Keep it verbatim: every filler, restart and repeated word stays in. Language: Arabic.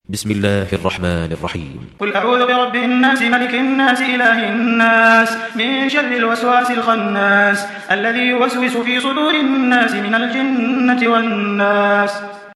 بسم الله الرحمن الرحيم. قل أعوذ برب الناس ملك الناس إله الناس من شر الوسواس الخناس الذي يوسوس في صدور الناس من الجنة والناس.